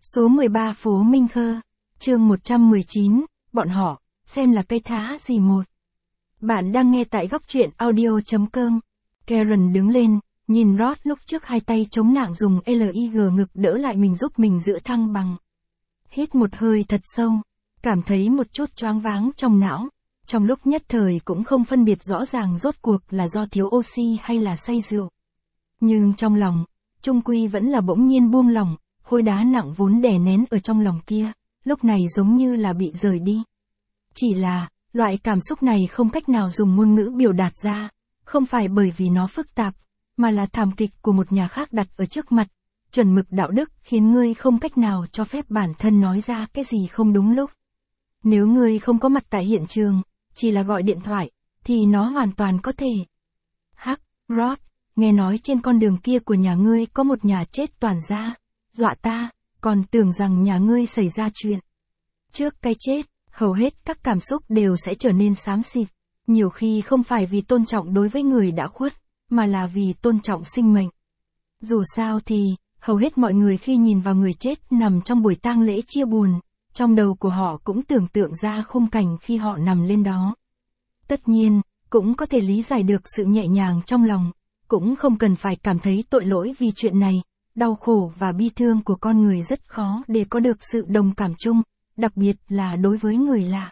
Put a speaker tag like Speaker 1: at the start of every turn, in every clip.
Speaker 1: Số 13 phố Minh Khơ, chương 119, bọn họ, xem là cây thá gì một. Bạn đang nghe tại góc truyện audio.com. Karen đứng lên, nhìn Rod lúc trước hai tay chống nạng dùng LIG ngực đỡ lại mình giúp mình giữ thăng bằng. Hít một hơi thật sâu, cảm thấy một chút choáng váng trong não. Trong lúc nhất thời cũng không phân biệt rõ ràng rốt cuộc là do thiếu oxy hay là say rượu. Nhưng trong lòng, chung quy vẫn là bỗng nhiên buông lỏng, khối đá nặng vốn đè nén ở trong lòng kia, lúc này giống như là bị rời đi. Chỉ là, loại cảm xúc này không cách nào dùng ngôn ngữ biểu đạt ra, không phải bởi vì nó phức tạp, mà là thảm kịch của một nhà khác đặt ở trước mặt, chuẩn mực đạo đức khiến ngươi không cách nào cho phép bản thân nói ra cái gì không đúng lúc. Nếu ngươi không có mặt tại hiện trường, chỉ là gọi điện thoại, thì nó hoàn toàn có thể. Hắc, Rod, nghe nói trên con đường kia của nhà ngươi có một nhà chết toàn gia, dọa ta, còn tưởng rằng nhà ngươi xảy ra chuyện. Trước cái chết, hầu hết các cảm xúc đều sẽ trở nên xám xịt, nhiều khi không phải vì tôn trọng đối với người đã khuất, mà là vì tôn trọng sinh mệnh. Dù sao thì, hầu hết mọi người khi nhìn vào người chết nằm trong buổi tang lễ chia buồn, trong đầu của họ cũng tưởng tượng ra khung cảnh khi họ nằm lên đó. Tất nhiên, cũng có thể lý giải được sự nhẹ nhàng trong lòng, cũng không cần phải cảm thấy tội lỗi vì chuyện này, đau khổ và bi thương của con người rất khó để có được sự đồng cảm chung, đặc biệt là đối với người lạ.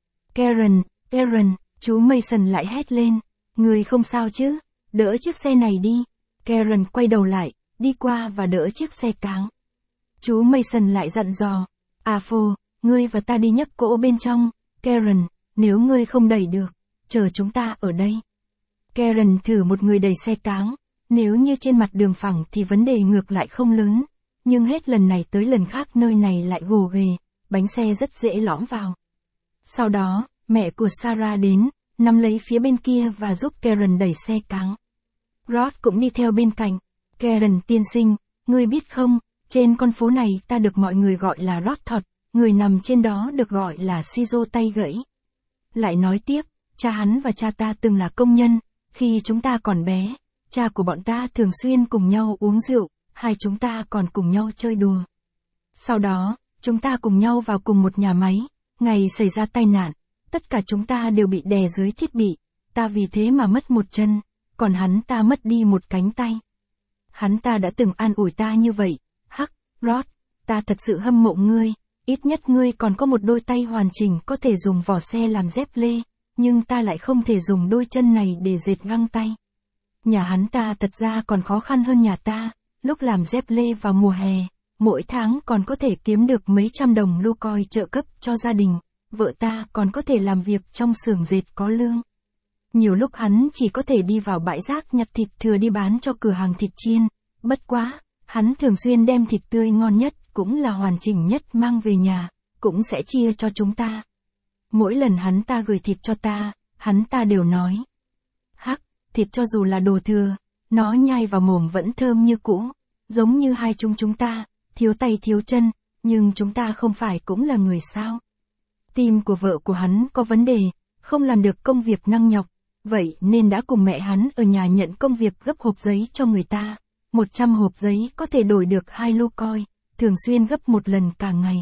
Speaker 1: Karen, chú Mason lại hét lên, người không sao chứ, đỡ chiếc xe này đi. Karen quay đầu lại, đi qua và đỡ chiếc xe cáng. Chú Mason lại dặn dò, Afo, ngươi và ta đi nhấc cỗ bên trong. Karen, nếu ngươi không đẩy được, chờ chúng ta ở đây. Karen thử một người đẩy xe cáng, nếu như trên mặt đường phẳng thì vấn đề ngược lại không lớn, nhưng hết lần này tới lần khác nơi này lại gồ ghề, bánh xe rất dễ lõm vào. Sau đó, mẹ của Sarah đến, nắm lấy phía bên kia và giúp Karen đẩy xe cáng. Rod cũng đi theo bên cạnh. Karen tiên sinh, ngươi biết không, trên con phố này ta được mọi người gọi là Rod thật, người nằm trên đó được gọi là Shizo tay gãy. Lại nói tiếp, cha hắn và cha ta từng là công nhân, khi chúng ta còn bé, cha của bọn ta thường xuyên cùng nhau uống rượu, hai chúng ta còn cùng nhau chơi đùa. Sau đó, chúng ta cùng nhau vào cùng một nhà máy, ngày xảy ra tai nạn, tất cả chúng ta đều bị đè dưới thiết bị, ta vì thế mà mất một chân, còn hắn ta mất đi một cánh tay. Hắn ta đã từng an ủi ta như vậy, hắc, Rod, ta thật sự hâm mộ ngươi, ít nhất ngươi còn có một đôi tay hoàn chỉnh có thể dùng vỏ xe làm dép lê, nhưng ta lại không thể dùng đôi chân này để dệt găng tay. Nhà hắn ta thật ra còn khó khăn hơn nhà ta, lúc làm dép lê vào mùa hè, mỗi tháng còn có thể kiếm được mấy trăm đồng lu coi trợ cấp cho gia đình, vợ ta còn có thể làm việc trong xưởng dệt có lương. Nhiều lúc hắn chỉ có thể đi vào bãi rác nhặt thịt thừa đi bán cho cửa hàng thịt chiên, bất quá, hắn thường xuyên đem thịt tươi ngon nhất, cũng là hoàn chỉnh nhất mang về nhà, cũng sẽ chia cho chúng ta. Mỗi lần hắn ta gửi thịt cho ta, hắn ta đều nói, hắc, thịt cho dù là đồ thừa, nó nhai vào mồm vẫn thơm như cũ, giống như hai chúng ta, thiếu tay thiếu chân, nhưng chúng ta không phải cũng là người sao. Tim của vợ của hắn có vấn đề, không làm được công việc năng nhọc, vậy nên đã cùng mẹ hắn ở nhà nhận công việc gấp hộp giấy cho người ta. 100 hộp giấy có thể đổi được 2 lu coi, thường xuyên gấp một lần cả ngày.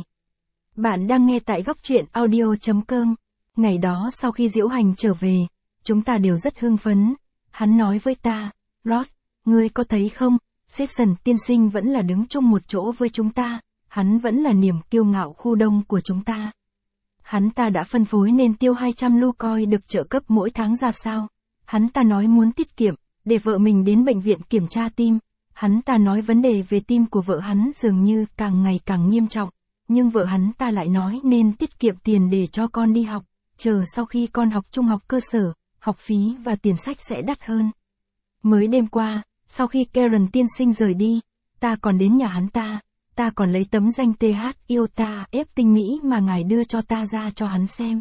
Speaker 1: Bạn đang nghe tại góc truyện audio.com. Ngày đó sau khi diễu hành trở về, chúng ta đều rất hưng phấn. Hắn nói với ta, Rod, ngươi có thấy không, Section tiên sinh vẫn là đứng chung một chỗ với chúng ta, hắn vẫn là niềm kiêu ngạo khu đông của chúng ta. Hắn ta đã phân phối nên tiêu 200 lu coi được trợ cấp mỗi tháng ra sao. Hắn ta nói muốn tiết kiệm, để vợ mình đến bệnh viện kiểm tra tim. Hắn ta nói vấn đề về tim của vợ hắn dường như càng ngày càng nghiêm trọng, nhưng vợ hắn ta lại nói nên tiết kiệm tiền để cho con đi học, chờ sau khi con học trung học cơ sở, học phí và tiền sách sẽ đắt hơn. Mới đêm qua, sau khi Karen tiên sinh rời đi, ta còn đến nhà hắn ta còn lấy tấm danh TH Iota F tinh Mỹ mà ngài đưa cho ta ra cho hắn xem.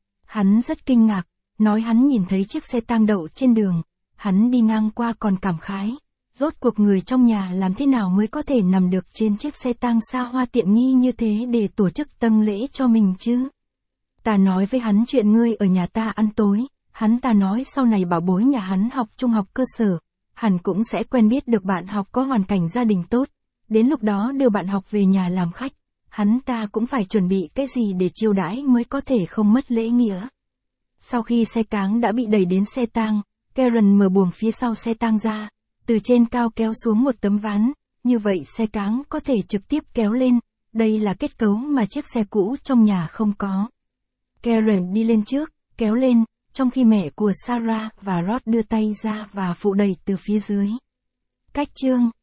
Speaker 1: Hắn rất kinh ngạc, nói hắn nhìn thấy chiếc xe tang đậu trên đường, hắn đi ngang qua còn cảm khái. Rốt cuộc người trong nhà làm thế nào mới có thể nằm được trên chiếc xe tang xa hoa tiện nghi như thế để tổ chức tang lễ cho mình chứ? Ta nói với hắn chuyện ngươi ở nhà ta ăn tối, hắn ta nói sau này bảo bối nhà hắn học trung học cơ sở, hẳn cũng sẽ quen biết được bạn học có hoàn cảnh gia đình tốt, đến lúc đó đưa bạn học về nhà làm khách, hắn ta cũng phải chuẩn bị cái gì để chiêu đãi mới có thể không mất lễ nghĩa. Sau khi xe cáng đã bị đẩy đến xe tang, Karen mở buồng phía sau xe tang ra, từ trên cao kéo xuống một tấm ván, như vậy xe cáng có thể trực tiếp kéo lên, đây là kết cấu mà chiếc xe cũ trong nhà không có. Karen đi lên trước, kéo lên, trong khi mẹ của Sarah và Ross đưa tay ra và phụ đẩy từ phía dưới. Cách chương